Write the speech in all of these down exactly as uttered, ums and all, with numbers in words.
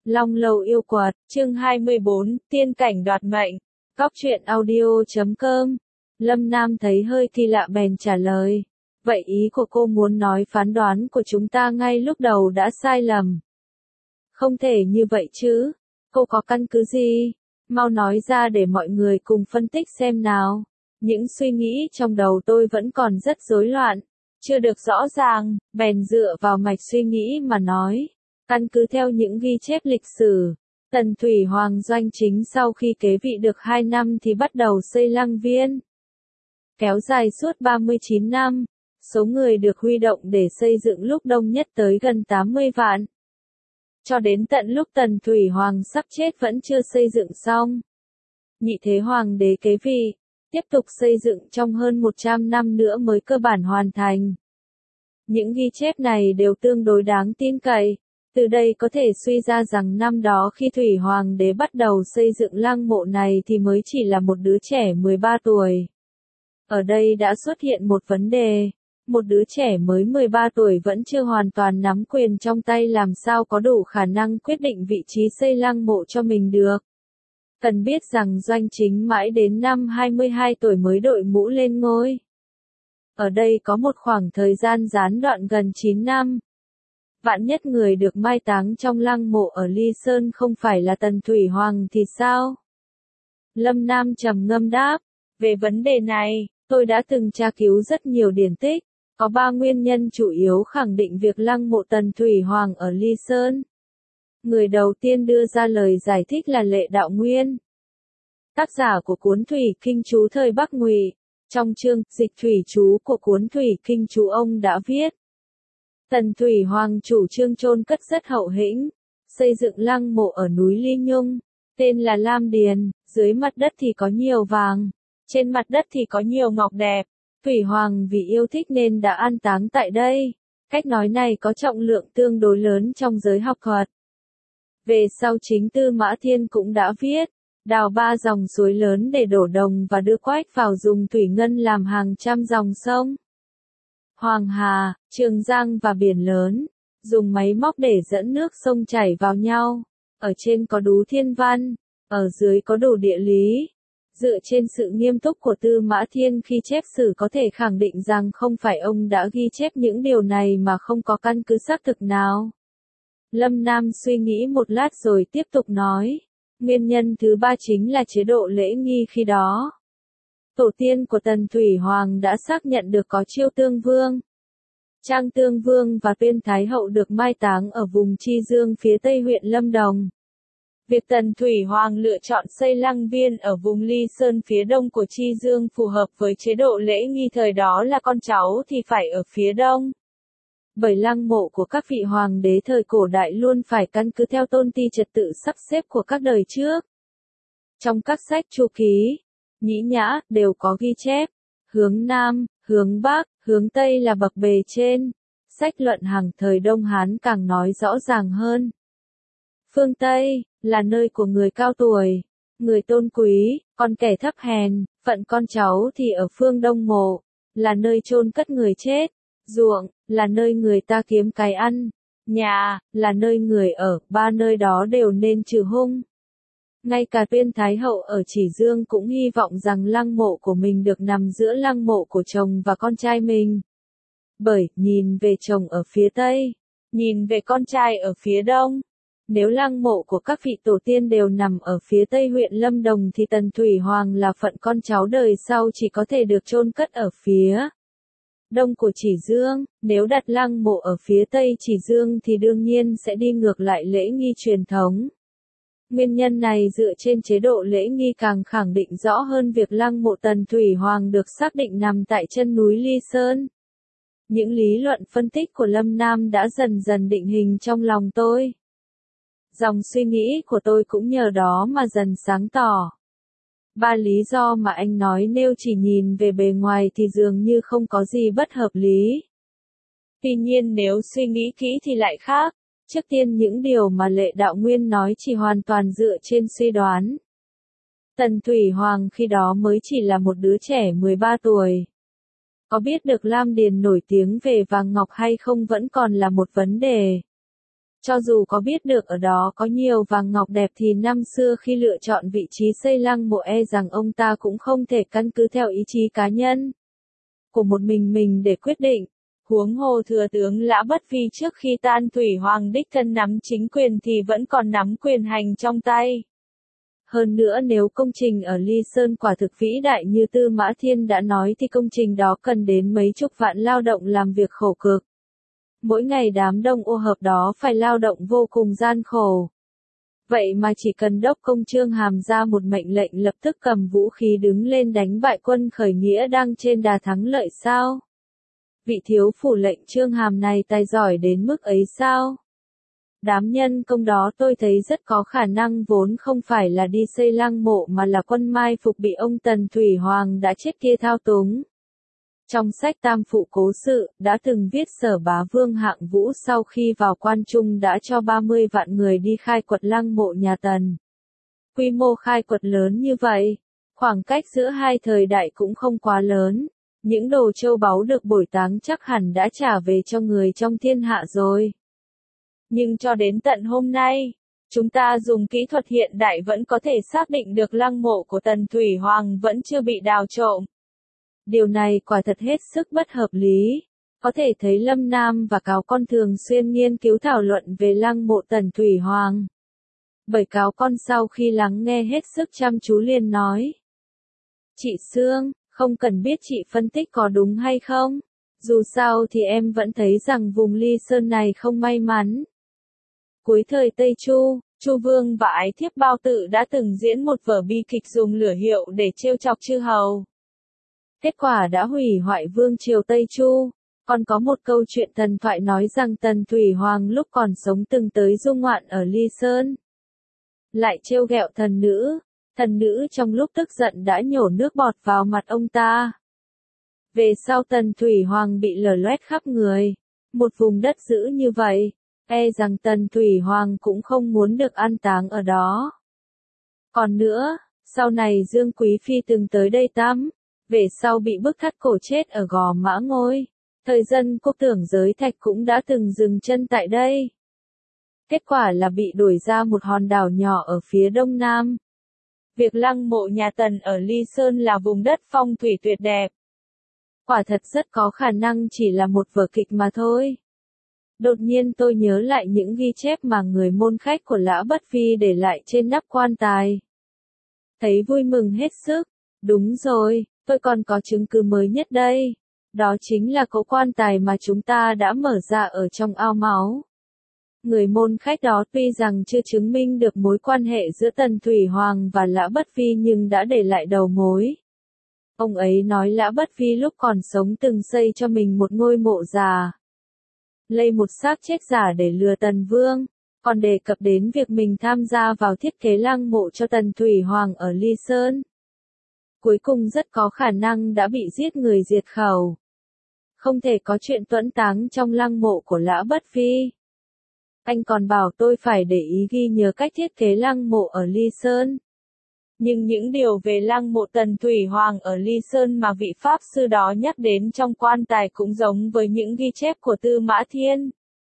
Long Lầu Yêu Quật, chương hai mươi bốn, Tiên Cảnh Đoạt Mệnh, Góc truyện audio chấm com. Lâm Nam thấy hơi kỳ lạ bèn trả lời. Vậy ý của cô muốn nói phán đoán của chúng ta ngay lúc đầu đã sai lầm. Không thể như vậy chứ. Cô có căn cứ gì? Mau nói ra để mọi người cùng phân tích xem nào. Những suy nghĩ trong đầu tôi vẫn còn rất rối loạn, chưa được rõ ràng, bèn dựa vào mạch suy nghĩ mà nói. Căn cứ theo những ghi chép lịch sử, Tần Thủy Hoàng Doanh Chính sau khi kế vị được hai năm thì bắt đầu xây Lăng Viên. Kéo dài suốt ba mươi chín năm, số người được huy động để xây dựng lúc đông nhất tới gần tám mươi vạn. Cho đến tận lúc Tần Thủy Hoàng sắp chết vẫn chưa xây dựng xong. Nhị Thế Hoàng đế kế vị, tiếp tục xây dựng trong hơn một trăm năm nữa mới cơ bản hoàn thành. Những ghi chép này đều tương đối đáng tin cậy. Từ đây có thể suy ra rằng năm đó khi Thủy Hoàng đế bắt đầu xây dựng lăng mộ này thì mới chỉ là một đứa trẻ mười ba tuổi. Ở đây đã xuất hiện một vấn đề. Một đứa trẻ mới mười ba tuổi vẫn chưa hoàn toàn nắm quyền trong tay làm sao có đủ khả năng quyết định vị trí xây lăng mộ cho mình được. Cần biết rằng Doanh Chính mãi đến năm hai mươi hai tuổi mới đội mũ lên ngôi. Ở đây có một khoảng thời gian gián đoạn gần chín năm. Vạn nhất người được mai táng trong lăng mộ ở Ly Sơn không phải là Tần Thủy Hoàng thì sao? Lâm Nam trầm ngâm đáp, về vấn đề này, tôi đã từng tra cứu rất nhiều điển tích, có ba nguyên nhân chủ yếu khẳng định việc lăng mộ Tần Thủy Hoàng ở Ly Sơn. Người đầu tiên đưa ra lời giải thích là Lệ Đạo Nguyên, tác giả của cuốn Thủy Kinh Chú thời Bắc Ngụy. Trong chương Dịch Thủy Chú của cuốn Thủy Kinh Chú ông đã viết. Tần Thủy Hoàng chủ trương chôn cất rất hậu hĩnh, xây dựng lăng mộ ở núi Ly Nhung, tên là Lam Điền, dưới mặt đất thì có nhiều vàng, trên mặt đất thì có nhiều ngọc đẹp. Thủy Hoàng vì yêu thích nên đã an táng tại đây. Cách nói này có trọng lượng tương đối lớn trong giới học thuật. Về sau chính Tư Mã Thiên cũng đã viết, đào ba dòng suối lớn để đổ đồng và đưa quách vào dùng thủy ngân làm hàng trăm dòng sông. Hoàng Hà, Trường Giang và biển lớn, dùng máy móc để dẫn nước sông chảy vào nhau. Ở trên có đú thiên văn, ở dưới có đủ địa lý. Dựa trên sự nghiêm túc của Tư Mã Thiên khi chép sử có thể khẳng định rằng không phải ông đã ghi chép những điều này mà không có căn cứ xác thực nào. Lâm Nam suy nghĩ một lát rồi tiếp tục nói. Nguyên nhân thứ ba chính là chế độ lễ nghi khi đó. Tổ tiên của Tần Thủy Hoàng đã xác nhận được có Chiêu Tương Vương, Trang Tương Vương và Tuyên Thái Hậu được mai táng ở vùng Chi Dương phía tây huyện Lâm Đồng. Việc Tần Thủy Hoàng lựa chọn xây Lăng Viên ở vùng Ly Sơn phía đông của Chi Dương phù hợp với chế độ lễ nghi thời đó là con cháu thì phải ở phía đông. Bởi lăng mộ của các vị hoàng đế thời cổ đại luôn phải căn cứ theo tôn ti trật tự sắp xếp của các đời trước. Trong các sách chu ký, nhĩ nhã đều có ghi chép, hướng Nam, hướng Bắc, hướng Tây là bậc bề trên. Sách luận Hằng thời Đông Hán càng nói rõ ràng hơn. Phương Tây là nơi của người cao tuổi, người tôn quý, còn kẻ thấp hèn, phận con cháu thì ở phương Đông mộ, là nơi chôn cất người chết. Ruộng là nơi người ta kiếm cái ăn, nhà là nơi người ở, ba nơi đó đều nên trừ hung. Ngay cả Tuyên Thái Hậu ở Chỉ Dương cũng hy vọng rằng lăng mộ của mình được nằm giữa lăng mộ của chồng và con trai mình. Bởi, nhìn về chồng ở phía Tây, nhìn về con trai ở phía Đông. Nếu lăng mộ của các vị tổ tiên đều nằm ở phía Tây huyện Lâm Đồng thì Tần Thủy Hoàng là phận con cháu đời sau chỉ có thể được chôn cất ở phía đông của Chỉ Dương. Nếu đặt lăng mộ ở phía Tây Chỉ Dương thì đương nhiên sẽ đi ngược lại lễ nghi truyền thống. Nguyên nhân này dựa trên chế độ lễ nghi càng khẳng định rõ hơn việc lăng mộ Tần Thủy Hoàng được xác định nằm tại chân núi Ly Sơn. Những lý luận phân tích của Lâm Nam đã dần dần định hình trong lòng tôi. Dòng suy nghĩ của tôi cũng nhờ đó mà dần sáng tỏ. Ba lý do mà anh nói nếu chỉ nhìn về bề ngoài thì dường như không có gì bất hợp lý. Tuy nhiên nếu suy nghĩ kỹ thì lại khác. Trước tiên những điều mà Lệ Đạo Nguyên nói chỉ hoàn toàn dựa trên suy đoán. Tần Thủy Hoàng khi đó mới chỉ là một đứa trẻ mười ba tuổi. Có biết được Lam Điền nổi tiếng về vàng ngọc hay không vẫn còn là một vấn đề. Cho dù có biết được ở đó có nhiều vàng ngọc đẹp thì năm xưa khi lựa chọn vị trí xây lăng mộ e rằng ông ta cũng không thể căn cứ theo ý chí cá nhân của một mình mình để quyết định. Huống hồ thừa tướng Lã Bất Vi trước khi tan thủy hoàng đích thân nắm chính quyền thì vẫn còn nắm quyền hành trong tay. Hơn nữa nếu công trình ở Ly Sơn quả thực vĩ đại như Tư Mã Thiên đã nói thì công trình đó cần đến mấy chục vạn lao động làm việc khổ cực. Mỗi ngày đám đông ô hợp đó phải lao động vô cùng gian khổ. Vậy mà chỉ cần đốc công Trương Hàm ra một mệnh lệnh lập tức cầm vũ khí đứng lên đánh bại quân khởi nghĩa đang trên đà thắng lợi sao? Vị thiếu phủ lệnh Trương Hàm này tài giỏi đến mức ấy sao? Đám nhân công đó tôi thấy rất có khả năng vốn không phải là đi xây lăng mộ mà là quân mai phục bị ông Tần Thủy Hoàng đã chết kia thao túng. Trong sách Tam Phụ Cố Sự, đã từng viết Sở Bá Vương Hạng Vũ sau khi vào quan trung đã cho ba mươi vạn người đi khai quật lăng mộ nhà Tần. Quy mô khai quật lớn như vậy, khoảng cách giữa hai thời đại cũng không quá lớn. Những đồ châu báu được bồi táng chắc hẳn đã trả về cho người trong thiên hạ rồi. Nhưng cho đến tận hôm nay, chúng ta dùng kỹ thuật hiện đại vẫn có thể xác định được lăng mộ của Tần Thủy Hoàng vẫn chưa bị đào trộm. Điều này quả thật hết sức bất hợp lý. Có thể thấy Lâm Nam và Cáo Con thường xuyên nghiên cứu thảo luận về lăng mộ Tần Thủy Hoàng. Bởi Cáo Con sau khi lắng nghe hết sức chăm chú liền nói. Chị Sương, không cần biết chị phân tích có đúng hay không. Dù sao thì em vẫn thấy rằng vùng Ly Sơn này không may mắn. Cuối thời Tây Chu, Chu Vương và Ái Thiếp Bao Tự đã từng diễn một vở bi kịch dùng lửa hiệu để trêu chọc chư hầu. Kết quả đã hủy hoại vương triều Tây Chu. Còn có một câu chuyện thần thoại nói rằng Tần Thủy Hoàng lúc còn sống từng tới du ngoạn ở Ly Sơn. Lại trêu ghẹo thần nữ. Thần nữ trong lúc tức giận đã nhổ nước bọt vào mặt ông ta. Về sau Tần Thủy Hoàng bị lở loét khắp người. Một vùng đất dữ như vậy, e rằng Tần Thủy Hoàng cũng không muốn được an táng ở đó. Còn nữa, sau này Dương Quý Phi từng tới đây tắm, về sau bị bức thắt cổ chết ở Gò Mã Ngôi. Thời dân quốc tưởng Giới Thạch cũng đã từng dừng chân tại đây. Kết quả là bị đuổi ra một hòn đảo nhỏ ở phía đông nam. Việc lăng mộ nhà Tần ở Ly Sơn là vùng đất phong thủy tuyệt đẹp. Quả thật rất có khả năng chỉ là một vở kịch mà thôi. Đột nhiên tôi nhớ lại những ghi chép mà người môn khách của Lã Bất Vi để lại trên nắp quan tài. Thấy vui mừng hết sức. Đúng rồi, tôi còn có chứng cứ mới nhất đây. Đó chính là cỗ quan tài mà chúng ta đã mở ra ở trong ao máu. Người môn khách đó tuy rằng chưa chứng minh được mối quan hệ giữa Tần Thủy Hoàng và Lã Bất Vi nhưng đã để lại đầu mối. Ông ấy nói Lã Bất Vi lúc còn sống từng xây cho mình một ngôi mộ già. Lây một xác chết giả để lừa Tần Vương, còn đề cập đến việc mình tham gia vào thiết kế lăng mộ cho Tần Thủy Hoàng ở Ly Sơn. Cuối cùng rất có khả năng đã bị giết người diệt khẩu. Không thể có chuyện tuẫn táng trong lăng mộ của Lã Bất Vi. Anh còn bảo tôi phải để ý ghi nhớ cách thiết kế lăng mộ ở Ly Sơn. Nhưng những điều về lăng mộ Tần Thủy Hoàng ở Ly Sơn mà vị Pháp sư đó nhắc đến trong quan tài cũng giống với những ghi chép của Tư Mã Thiên.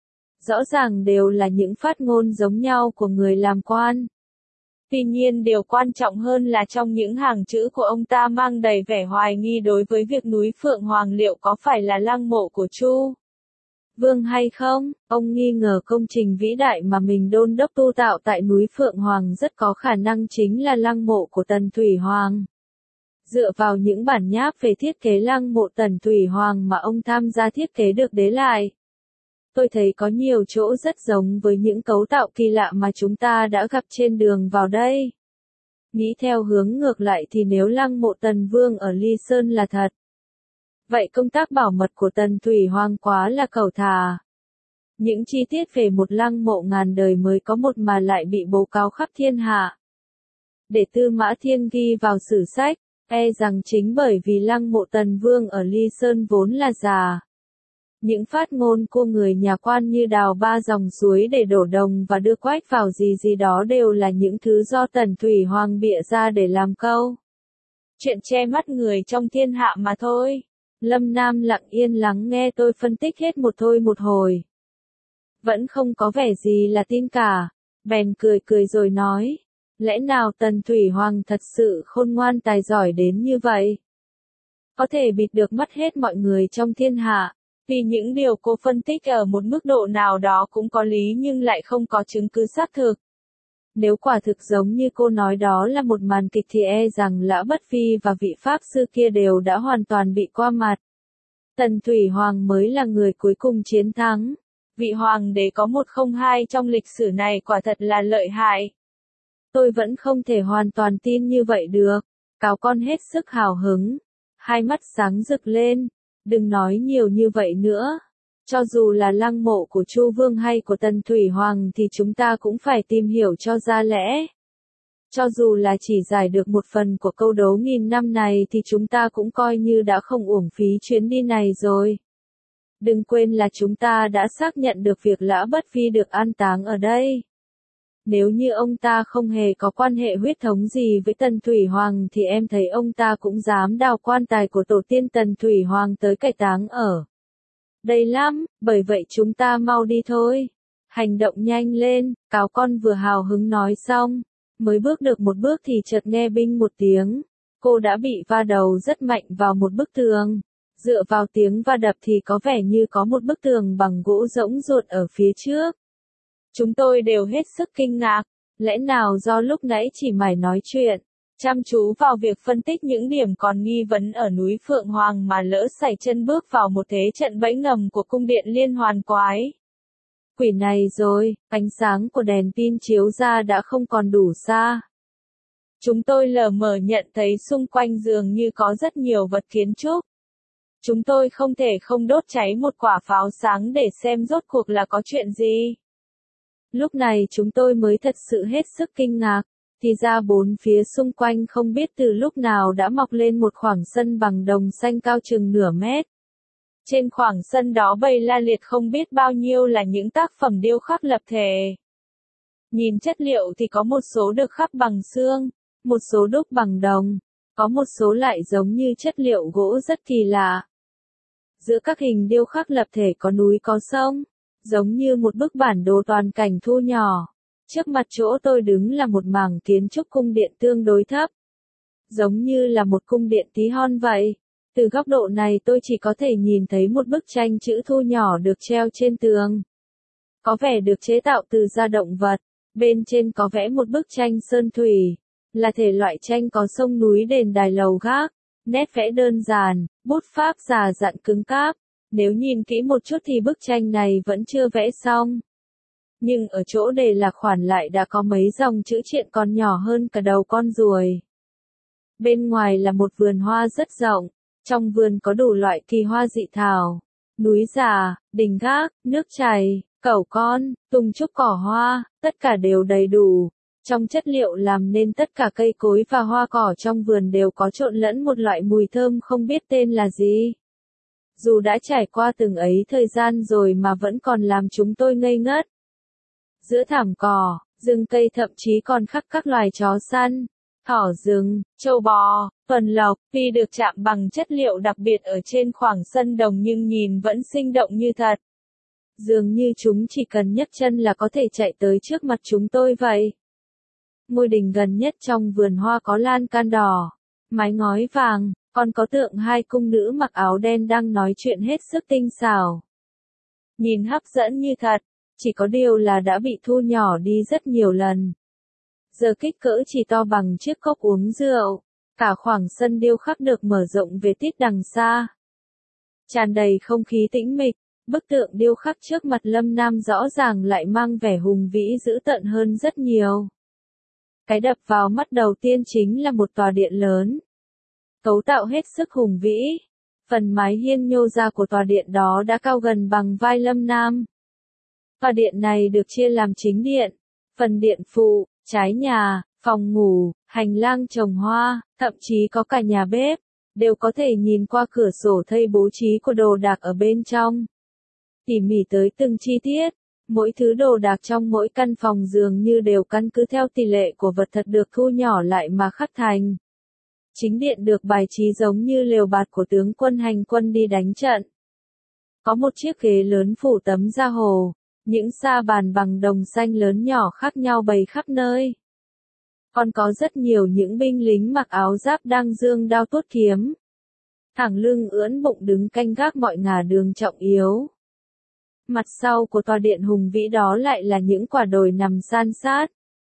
Rõ ràng đều là những phát ngôn giống nhau của người làm quan. Tuy nhiên điều quan trọng hơn là trong những hàng chữ của ông ta mang đầy vẻ hoài nghi đối với việc núi Phượng Hoàng liệu có phải là lăng mộ của Chu Vương hay không. Ông nghi ngờ công trình vĩ đại mà mình đôn đốc tu tạo tại núi Phượng Hoàng rất có khả năng chính là lăng mộ của Tần Thủy Hoàng. Dựa vào những bản nháp về thiết kế lăng mộ Tần Thủy Hoàng mà ông tham gia thiết kế được đế lại, tôi thấy có nhiều chỗ rất giống với những cấu tạo kỳ lạ mà chúng ta đã gặp trên đường vào đây. Nghĩ theo hướng ngược lại thì nếu lăng mộ Tần Vương ở Ly Sơn là thật, vậy công tác bảo mật của Tần Thủy Hoàng quá là cẩu thả. Những chi tiết về một lăng mộ ngàn đời mới có một mà lại bị bố cáo khắp thiên hạ. Để Tư Mã Thiên ghi vào sử sách, e rằng chính bởi vì lăng mộ Tần Vương ở Ly Sơn vốn là giả. Những phát ngôn của người nhà quan như đào ba dòng suối để đổ đồng và đưa quách vào gì gì đó đều là những thứ do Tần Thủy Hoàng bịa ra để làm câu chuyện che mắt người trong thiên hạ mà thôi. Lâm Nam lặng yên lắng nghe tôi phân tích hết một thôi một hồi. vẫn không có vẻ gì là tin cả, bèn cười cười rồi nói, lẽ nào Tần Thủy Hoàng thật sự khôn ngoan tài giỏi đến như vậy? Có thể bịt được mắt hết mọi người trong thiên hạ, vì những điều cô phân tích ở một mức độ nào đó cũng có lý nhưng lại không có chứng cứ xác thực. Nếu quả thực giống như cô nói đó là một màn kịch thì e rằng Lã Bất Vi và vị Pháp sư kia đều đã hoàn toàn bị qua mặt. Tần Thủy Hoàng mới là người cuối cùng chiến thắng. Vị Hoàng đế có một không hai trong lịch sử này quả thật là lợi hại. Tôi vẫn không thể hoàn toàn tin như vậy được. Cáo Con hết sức hào hứng. Hai mắt sáng rực lên. Đừng nói nhiều như vậy nữa. Cho dù là lăng mộ của Chu Vương hay của Tần Thủy Hoàng thì chúng ta cũng phải tìm hiểu cho ra lẽ. Cho dù là chỉ giải được một phần của câu đố nghìn năm này thì chúng ta cũng coi như đã không uổng phí chuyến đi này rồi. Đừng quên là chúng ta đã xác nhận được việc Lã Bất Vi được an táng ở đây. Nếu như ông ta không hề có quan hệ huyết thống gì với Tần Thủy Hoàng thì em thấy ông ta cũng dám đào quan tài của tổ tiên Tần Thủy Hoàng tới cải táng ở đây lắm, bởi vậy chúng ta mau đi thôi. Hành động nhanh lên, Cáo Con vừa hào hứng nói xong, mới bước được một bước thì chợt nghe binh một tiếng. Cô đã bị va đầu rất mạnh vào một bức tường. Dựa vào tiếng va đập thì có vẻ như có một bức tường bằng gỗ rỗng ruột ở phía trước. Chúng tôi đều hết sức kinh ngạc, lẽ nào do lúc nãy chỉ mải nói chuyện, chăm chú vào việc phân tích những điểm còn nghi vấn ở núi Phượng Hoàng mà lỡ sải chân bước vào một thế trận bẫy ngầm của cung điện liên hoàn quái. Quỷ này rồi, ánh sáng của đèn pin chiếu ra đã không còn đủ xa. Chúng tôi lờ mờ nhận thấy xung quanh dường như có rất nhiều vật kiến trúc. Chúng tôi không thể không đốt cháy một quả pháo sáng để xem rốt cuộc là có chuyện gì. Lúc này chúng tôi mới thật sự hết sức kinh ngạc, thì ra bốn phía xung quanh không biết từ lúc nào đã mọc lên một khoảng sân bằng đồng xanh cao chừng nửa mét. Trên khoảng sân đó bày la liệt không biết bao nhiêu là những tác phẩm điêu khắc lập thể. Nhìn chất liệu thì có một số được khắc bằng xương, một số đúc bằng đồng, có một số lại giống như chất liệu gỗ rất kỳ lạ. Giữa các hình điêu khắc lập thể có núi có sông, giống như một bức bản đồ toàn cảnh thu nhỏ. Trước mặt chỗ tôi đứng là một mảng kiến trúc cung điện tương đối thấp. Giống như là một cung điện tí hon vậy. Từ góc độ này tôi chỉ có thể nhìn thấy một bức tranh chữ thu nhỏ được treo trên tường. Có vẻ được chế tạo từ da động vật. Bên trên có vẽ một bức tranh sơn thủy. Là thể loại tranh có sông núi đền đài lầu gác. Nét vẽ đơn giản, bút pháp già dặn cứng cáp. Nếu nhìn kỹ một chút thì bức tranh này vẫn chưa vẽ xong. Nhưng ở chỗ đề lạc khoản lại đã có mấy dòng chữ triện còn nhỏ hơn cả đầu con ruồi. Bên ngoài là một vườn hoa rất rộng. Trong vườn có đủ loại kỳ hoa dị thảo. Núi già, đình gác, nước chảy, cẩu con, tùng trúc cỏ hoa, tất cả đều đầy đủ. Trong chất liệu làm nên tất cả cây cối và hoa cỏ trong vườn đều có trộn lẫn một loại mùi thơm không biết tên là gì. Dù đã trải qua từng ấy thời gian rồi mà vẫn còn làm chúng tôi ngây ngất. Giữa thảm cỏ, rừng cây thậm chí còn khắc các loài chó săn, thỏ rừng, trâu bò, tuần lộc, tuy được chạm bằng chất liệu đặc biệt ở trên khoảng sân đồng nhưng nhìn vẫn sinh động như thật. Dường như chúng chỉ cần nhấc chân là có thể chạy tới trước mặt chúng tôi vậy. Ngôi đình gần nhất trong vườn hoa có lan can đỏ, mái ngói vàng, còn có tượng hai cung nữ mặc áo đen đang nói chuyện hết sức tinh xảo. Nhìn hấp dẫn như thật, chỉ có điều là đã bị thu nhỏ đi rất nhiều lần. Giờ kích cỡ chỉ to bằng chiếc cốc uống rượu, cả khoảng sân điêu khắc được mở rộng về tít đằng xa. Tràn đầy không khí tĩnh mịch, bức tượng điêu khắc trước mặt Lâm Nam rõ ràng lại mang vẻ hùng vĩ dữ tợn hơn rất nhiều. Cái đập vào mắt đầu tiên chính là một tòa điện lớn. Cấu tạo hết sức hùng vĩ. Phần mái hiên nhô ra của tòa điện đó đã cao gần bằng vai Lâm Nam. Tòa điện này được chia làm chính điện, phần điện phụ, trái nhà, phòng ngủ, hành lang trồng hoa, thậm chí có cả nhà bếp, đều có thể nhìn qua cửa sổ thấy bố trí của đồ đạc ở bên trong. Tỉ mỉ tới từng chi tiết, mỗi thứ đồ đạc trong mỗi căn phòng dường như đều căn cứ theo tỷ lệ của vật thật được thu nhỏ lại mà khắc thành. Chính điện được bài trí giống như lều bạt của tướng quân hành quân đi đánh trận. Có một chiếc ghế lớn phủ tấm da hồ, Những sa bàn bằng đồng xanh lớn nhỏ khác nhau bày khắp nơi. Còn có rất nhiều những binh lính mặc áo giáp đang giương đao tuốt kiếm. Thẳng lưng ưỡn bụng đứng canh gác mọi ngả đường trọng yếu. Mặt sau của tòa điện hùng vĩ đó lại là những quả đồi nằm san sát.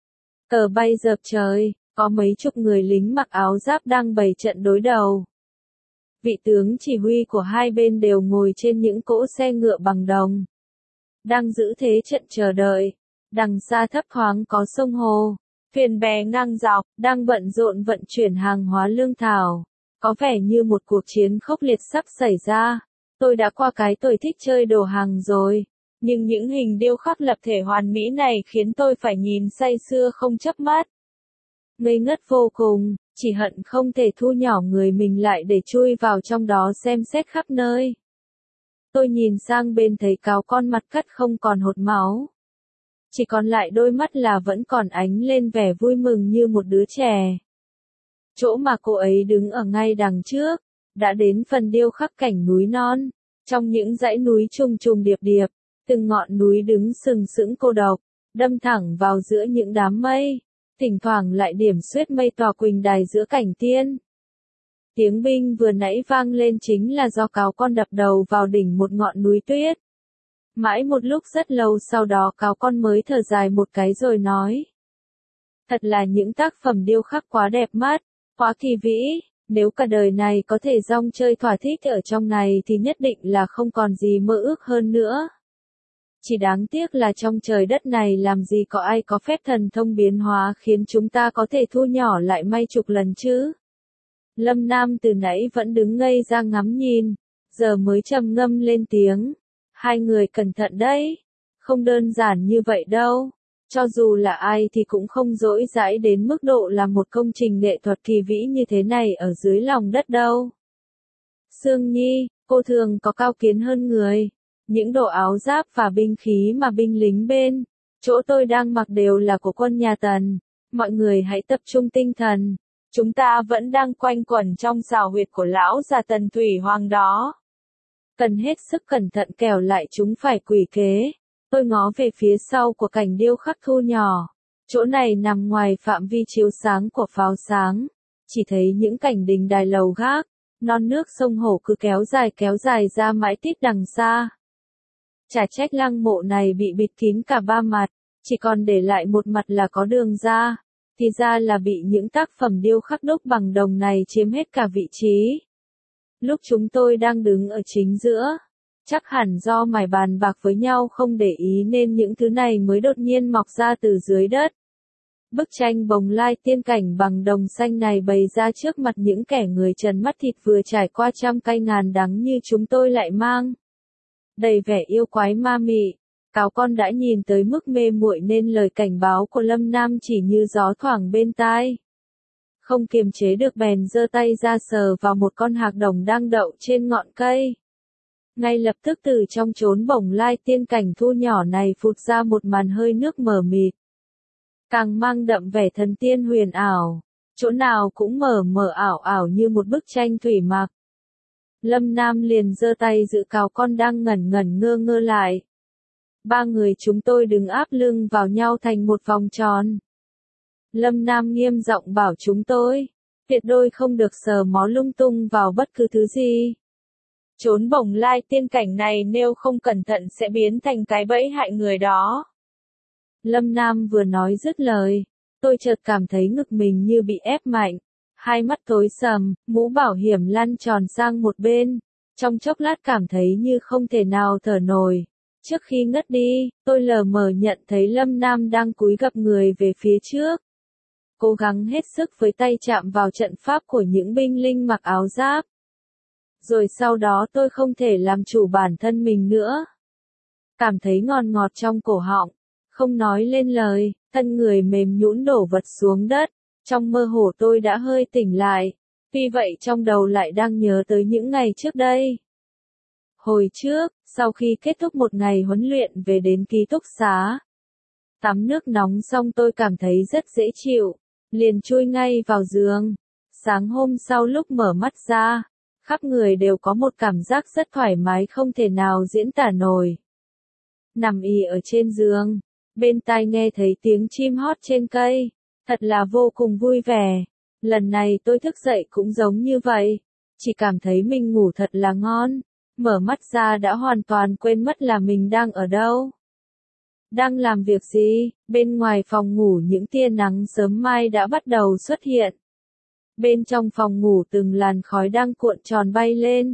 Cờ bay dợp trời, có mấy chục người lính mặc áo giáp đang bày trận đối đầu. Vị tướng chỉ huy của hai bên đều ngồi trên những cỗ xe ngựa bằng đồng. Đang giữ thế trận chờ đợi. Đằng xa thấp thoáng có sông hồ, thuyền bè ngang dọc, đang bận rộn vận chuyển hàng hóa lương thảo. Có vẻ như một cuộc chiến khốc liệt sắp xảy ra. Tôi đã qua cái tuổi thích chơi đồ hàng rồi. Nhưng những hình điêu khắc lập thể hoàn mỹ này khiến tôi phải nhìn say sưa không chớp mắt. Ngây ngất vô cùng, chỉ hận không thể thu nhỏ người mình lại để chui vào trong đó xem xét khắp nơi. Tôi nhìn sang bên thấy cáo con mặt cắt không còn hột máu. Chỉ còn lại đôi mắt là vẫn còn ánh lên vẻ vui mừng như một đứa trẻ. Chỗ mà cô ấy đứng ở ngay đằng trước, đã đến phần điêu khắc cảnh núi non. Trong những dãy núi trùng trùng điệp điệp, từng ngọn núi đứng sừng sững cô độc, đâm thẳng vào giữa những đám mây. Thỉnh thoảng lại điểm xuyết mây tỏa quỳnh đài giữa cảnh tiên. Tiếng binh vừa nãy vang lên chính là do cáo con đập đầu vào đỉnh một ngọn núi tuyết. Mãi một lúc rất lâu sau đó cáo con mới thở dài một cái rồi nói. Thật là những tác phẩm điêu khắc quá đẹp mắt, quá kỳ vĩ, nếu cả đời này có thể rong chơi thỏa thích ở trong này thì nhất định là không còn gì mơ ước hơn nữa. Chỉ đáng tiếc là trong trời đất này làm gì có ai có phép thần thông biến hóa khiến chúng ta có thể thu nhỏ lại may chục lần chứ. Lâm Nam từ nãy vẫn đứng ngây ra ngắm nhìn, giờ mới trầm ngâm lên tiếng. Hai người cẩn thận đấy, không đơn giản như vậy đâu. Cho dù là ai thì cũng không dỗi dãi đến mức độ là một công trình nghệ thuật kỳ vĩ như thế này ở dưới lòng đất đâu. Sương Nhi, cô thường có cao kiến hơn người. Những đồ áo giáp và binh khí mà binh lính bên chỗ tôi đang mặc đều là của quân nhà Tần. Mọi người hãy tập trung tinh thần. Chúng ta vẫn đang quanh quẩn trong xào huyệt của lão già Tần Thủy Hoàng đó. Cần hết sức cẩn thận kẻo lại chúng phải quỷ kế. Tôi ngó về phía sau của cảnh điêu khắc thu nhỏ. Chỗ này nằm ngoài phạm vi chiếu sáng của pháo sáng. Chỉ thấy những cảnh đình đài lầu gác, non nước sông hồ cứ kéo dài kéo dài ra mãi tít đằng xa. Chả trách lăng mộ này bị bịt kín cả ba mặt, chỉ còn để lại một mặt là có đường ra. Thì ra là bị những tác phẩm điêu khắc đúc bằng đồng này chiếm hết cả vị trí. Lúc chúng tôi đang đứng ở chính giữa, chắc hẳn do mải bàn bạc với nhau không để ý nên những thứ này mới đột nhiên mọc ra từ dưới đất. Bức tranh bồng lai tiên cảnh bằng đồng xanh này bày ra trước mặt những kẻ người trần mắt thịt vừa trải qua trăm cay ngàn đắng như chúng tôi lại mang đầy vẻ yêu quái ma mị. Cáo con đã nhìn tới mức mê muội nên lời cảnh báo của Lâm Nam chỉ như gió thoảng bên tai. Không kiềm chế được bèn giơ tay ra sờ vào một con hạc đồng đang đậu trên ngọn cây. Ngay lập tức từ trong chốn bồng lai tiên cảnh thu nhỏ này phụt ra một màn hơi nước mờ mịt. Càng mang đậm vẻ thần tiên huyền ảo, chỗ nào cũng mờ mờ ảo ảo như một bức tranh thủy mặc. Lâm Nam liền giơ tay giữ cáo con đang ngẩn ngẩn ngơ ngơ lại. Ba người chúng tôi đứng áp lưng vào nhau thành một vòng tròn. Lâm Nam nghiêm giọng bảo chúng tôi, tuyệt đối không được sờ mó lung tung vào bất cứ thứ gì. Chốn bồng lai tiên cảnh này nếu không cẩn thận sẽ biến thành cái bẫy hại người đó. Lâm Nam vừa nói dứt lời, tôi chợt cảm thấy ngực mình như bị ép mạnh. Hai mắt tối sầm, mũ bảo hiểm lăn tròn sang một bên. Trong chốc lát cảm thấy như không thể nào thở nổi. Trước khi ngất đi, tôi lờ mờ nhận thấy Lâm Nam đang cúi gập người về phía trước. Cố gắng hết sức với tay chạm vào trận pháp của những binh linh mặc áo giáp. Rồi sau đó tôi không thể làm chủ bản thân mình nữa. Cảm thấy ngọt ngọt trong cổ họng, không nói lên lời, thân người mềm nhũn đổ vật xuống đất. Trong mơ hồ tôi đã hơi tỉnh lại, tuy vậy trong đầu lại đang nhớ tới những ngày trước đây. Hồi trước, sau khi kết thúc một ngày huấn luyện về đến ký túc xá, tắm nước nóng xong tôi cảm thấy rất dễ chịu, liền chui ngay vào giường. Sáng hôm sau lúc mở mắt ra, khắp người đều có một cảm giác rất thoải mái không thể nào diễn tả nổi. nằm ì ở trên giường, bên tai nghe thấy tiếng chim hót trên cây, thật là vô cùng vui vẻ. Lần này tôi thức dậy cũng giống như vậy, chỉ cảm thấy mình ngủ thật là ngon, mở mắt ra đã hoàn toàn quên mất là mình đang ở đâu. Đang làm việc gì? Bên ngoài phòng ngủ những tia nắng sớm mai đã bắt đầu xuất hiện. Bên trong phòng ngủ từng làn khói đang cuộn tròn bay lên.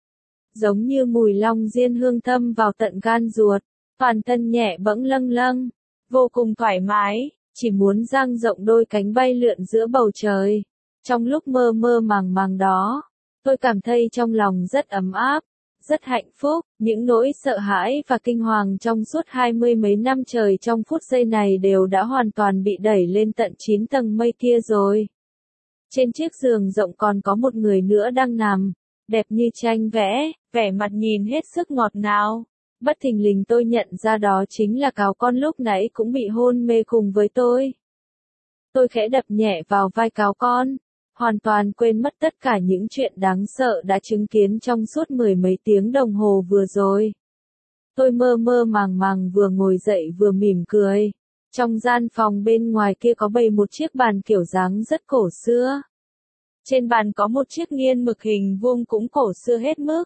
Giống như mùi long diên hương thâm vào tận gan ruột, toàn thân nhẹ bẫng lâng lâng, vô cùng thoải mái, chỉ muốn dang rộng đôi cánh bay lượn giữa bầu trời. Trong lúc mơ mơ màng màng đó, tôi cảm thấy trong lòng rất ấm áp, rất hạnh phúc, những nỗi sợ hãi và kinh hoàng trong suốt hai mươi mấy năm trời trong phút giây này đều đã hoàn toàn bị đẩy lên tận chín tầng mây kia rồi. Trên chiếc giường rộng còn có một người nữa đang nằm, đẹp như tranh vẽ, vẻ mặt nhìn hết sức ngọt ngào. Bất thình lình tôi nhận ra đó chính là Cáo Con lúc nãy cũng bị hôn mê cùng với tôi. Tôi khẽ đập nhẹ vào vai Cáo Con, hoàn toàn quên mất tất cả những chuyện đáng sợ đã chứng kiến trong suốt mười mấy tiếng đồng hồ vừa rồi. Tôi mơ mơ màng màng vừa ngồi dậy vừa mỉm cười. Trong gian phòng bên ngoài kia có bày một chiếc bàn kiểu dáng rất cổ xưa. Trên bàn có một chiếc nghiên mực hình vuông cũng cổ xưa hết mức.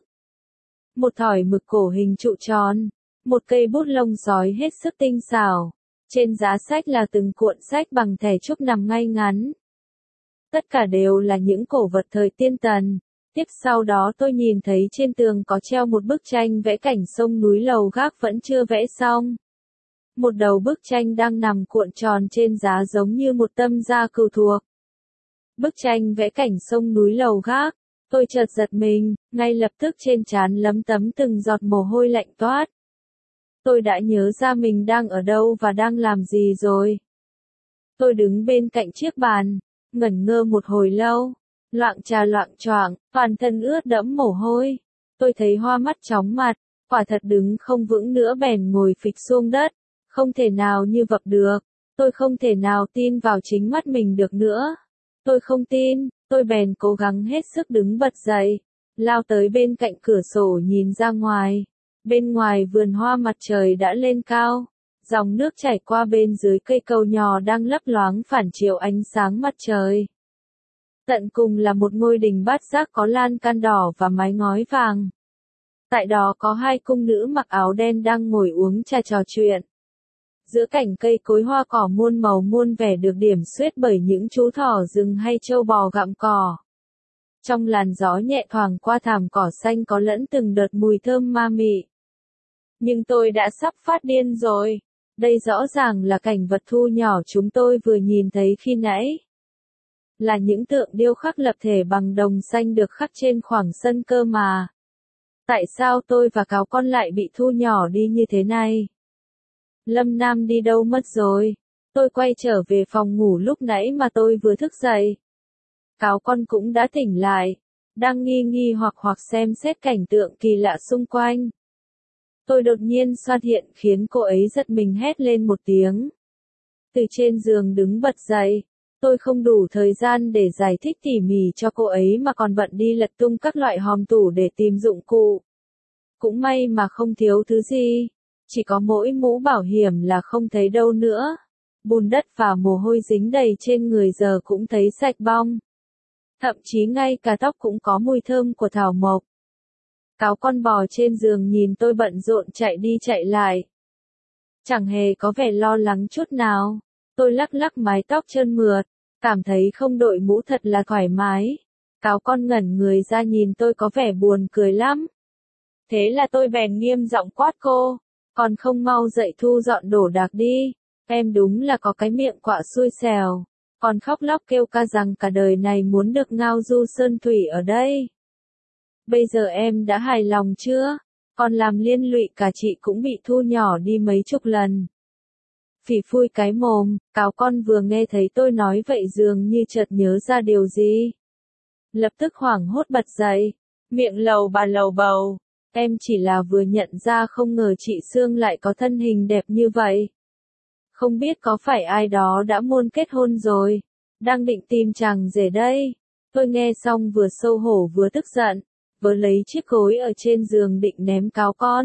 Một thỏi mực cổ hình trụ tròn, một cây bút lông sói hết sức tinh xảo. Trên giá sách là từng cuộn sách bằng thẻ trúc nằm ngay ngắn. Tất cả đều là những cổ vật thời tiên tần. Tiếp sau đó tôi nhìn thấy trên tường có treo một bức tranh vẽ cảnh sông núi lầu gác vẫn chưa vẽ xong. Một đầu bức tranh đang nằm cuộn tròn trên giá giống như một tâm gia cừu thuộc. Bức tranh vẽ cảnh sông núi lầu gác, tôi chợt giật mình, ngay lập tức trên trán lấm tấm từng giọt mồ hôi lạnh toát. Tôi đã nhớ ra mình đang ở đâu và đang làm gì rồi. Tôi đứng bên cạnh chiếc bàn, ngẩn ngơ một hồi lâu, loạng trà loạng choạng, toàn thân ướt đẫm mồ hôi. Tôi thấy hoa mắt chóng mặt, quả thật đứng không vững nữa bèn ngồi phịch xuống đất, không thể nào như vập được. Tôi không thể nào tin vào chính mắt mình được nữa. Tôi không tin, tôi bèn cố gắng hết sức đứng bật dậy, lao tới bên cạnh cửa sổ nhìn ra ngoài. Bên ngoài vườn hoa mặt trời đã lên cao, dòng nước chảy qua bên dưới cây cầu nhỏ đang lấp loáng phản chiếu ánh sáng mặt trời. Tận cùng là một ngôi đình bát giác có lan can đỏ và mái ngói vàng. Tại đó có hai cung nữ mặc áo đen đang ngồi uống trà trò chuyện. Giữa cảnh cây cối hoa cỏ muôn màu muôn vẻ được điểm xuyết bởi những chú thỏ rừng hay trâu bò gặm cỏ. Trong làn gió nhẹ thoảng qua thảm cỏ xanh có lẫn từng đợt mùi thơm ma mị. Nhưng tôi đã sắp phát điên rồi. Đây rõ ràng là cảnh vật thu nhỏ chúng tôi vừa nhìn thấy khi nãy. Là những tượng điêu khắc lập thể bằng đồng xanh được khắc trên khoảng sân cơ mà. Tại sao tôi và Cáo Con lại bị thu nhỏ đi như thế này? Lâm Nam đi đâu mất rồi? Tôi quay trở về phòng ngủ lúc nãy mà tôi vừa thức dậy. Cáo Con cũng đã tỉnh lại, đang nghi nghi hoặc hoặc xem xét cảnh tượng kỳ lạ xung quanh. Tôi đột nhiên xuất hiện khiến cô ấy giật mình hét lên một tiếng. Từ trên giường đứng bật dậy, tôi không đủ thời gian để giải thích tỉ mỉ cho cô ấy mà còn bận đi lật tung các loại hòm tủ để tìm dụng cụ. Cũng may mà không thiếu thứ gì, chỉ có mỗi mũ bảo hiểm là không thấy đâu nữa. Bùn đất và mồ hôi dính đầy trên người giờ cũng thấy sạch bong. Thậm chí ngay cả tóc cũng có mùi thơm của thảo mộc. Cáo Con bò trên giường nhìn tôi bận rộn chạy đi chạy lại. Chẳng hề có vẻ lo lắng chút nào. Tôi lắc lắc mái tóc trơn mượt, cảm thấy không đội mũ thật là thoải mái. Cáo Con ngẩn người ra nhìn tôi có vẻ buồn cười lắm. Thế là tôi bèn nghiêm giọng quát cô, còn không mau dậy thu dọn đồ đạc đi. Em đúng là có cái miệng quạ xui xẻo, còn khóc lóc kêu ca rằng cả đời này muốn được ngao du sơn thủy ở đây. Bây giờ em đã hài lòng chưa? Còn làm liên lụy cả chị cũng bị thu nhỏ đi mấy chục lần. Phỉ phui cái mồm, Cáo Con vừa nghe thấy tôi nói vậy dường như chợt nhớ ra điều gì. Lập tức hoảng hốt bật dậy, miệng lầu bà lầu bầu. Em chỉ là vừa nhận ra không ngờ chị Sương lại có thân hình đẹp như vậy. Không biết có phải ai đó đã muốn kết hôn rồi. Đang định tìm chàng rể đây. Tôi nghe xong vừa xấu hổ vừa tức giận. Vừa lấy chiếc gối ở trên giường định ném Cáo Con.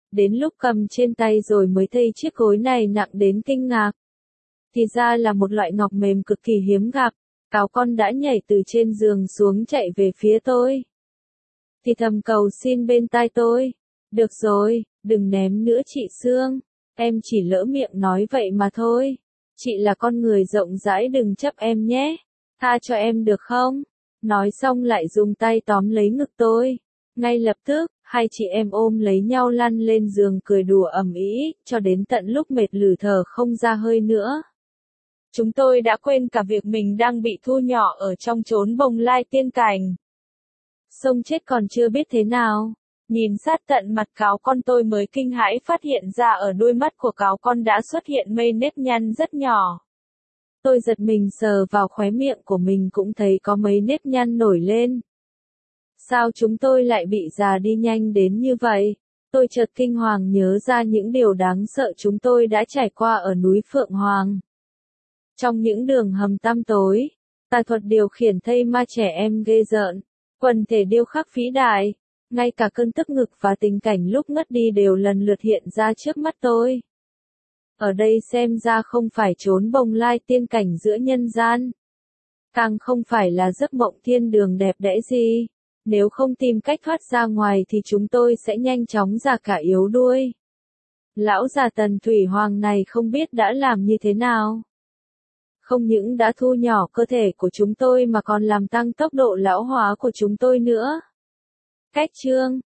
Đến lúc cầm trên tay rồi mới thấy chiếc gối này nặng đến kinh ngạc. Thì ra là một loại ngọc mềm cực kỳ hiếm gặp. Cáo con đã nhảy từ trên giường xuống chạy về phía tôi. Thì thầm cầu xin bên tai tôi. Được rồi, đừng ném nữa chị Sương. Em chỉ lỡ miệng nói vậy mà thôi. Chị là con người rộng rãi, đừng chấp em nhé. Tha cho em được không? Nói xong lại dùng tay tóm lấy ngực tôi. Ngay lập tức, hai chị em ôm lấy nhau lăn lên giường cười đùa ầm ĩ, cho đến tận lúc mệt lử thở không ra hơi nữa. Chúng tôi đã quên cả việc mình đang bị thu nhỏ ở trong chốn Bồng Lai Tiên Cảnh. Sông chết còn chưa biết thế nào. Nhìn sát tận mặt cáo con tôi mới kinh hãi phát hiện ra ở đôi mắt của cáo con đã xuất hiện mây nếp nhăn rất nhỏ. Tôi giật mình sờ vào khóe miệng của mình cũng thấy có mấy nếp nhăn nổi lên. Sao chúng tôi lại bị già đi nhanh đến như vậy? Tôi chợt kinh hoàng nhớ ra những điều đáng sợ chúng tôi đã trải qua ở núi Phượng Hoàng. Trong những đường hầm tăm tối, tà thuật điều khiển thây ma trẻ em ghê rợn, quần thể điêu khắc vĩ đại, ngay cả cơn tức ngực và tình cảnh lúc ngất đi đều lần lượt hiện ra trước mắt tôi. Ở đây xem ra không phải chốn Bồng Lai Tiên Cảnh giữa nhân gian. Càng không phải là giấc mộng thiên đường đẹp đẽ gì. Nếu không tìm cách thoát ra ngoài thì chúng tôi sẽ nhanh chóng già cả yếu đuôi. Lão già Tần Thủy Hoàng này không biết đã làm như thế nào. Không những đã thu nhỏ cơ thể của chúng tôi mà còn làm tăng tốc độ lão hóa của chúng tôi nữa. Cách chương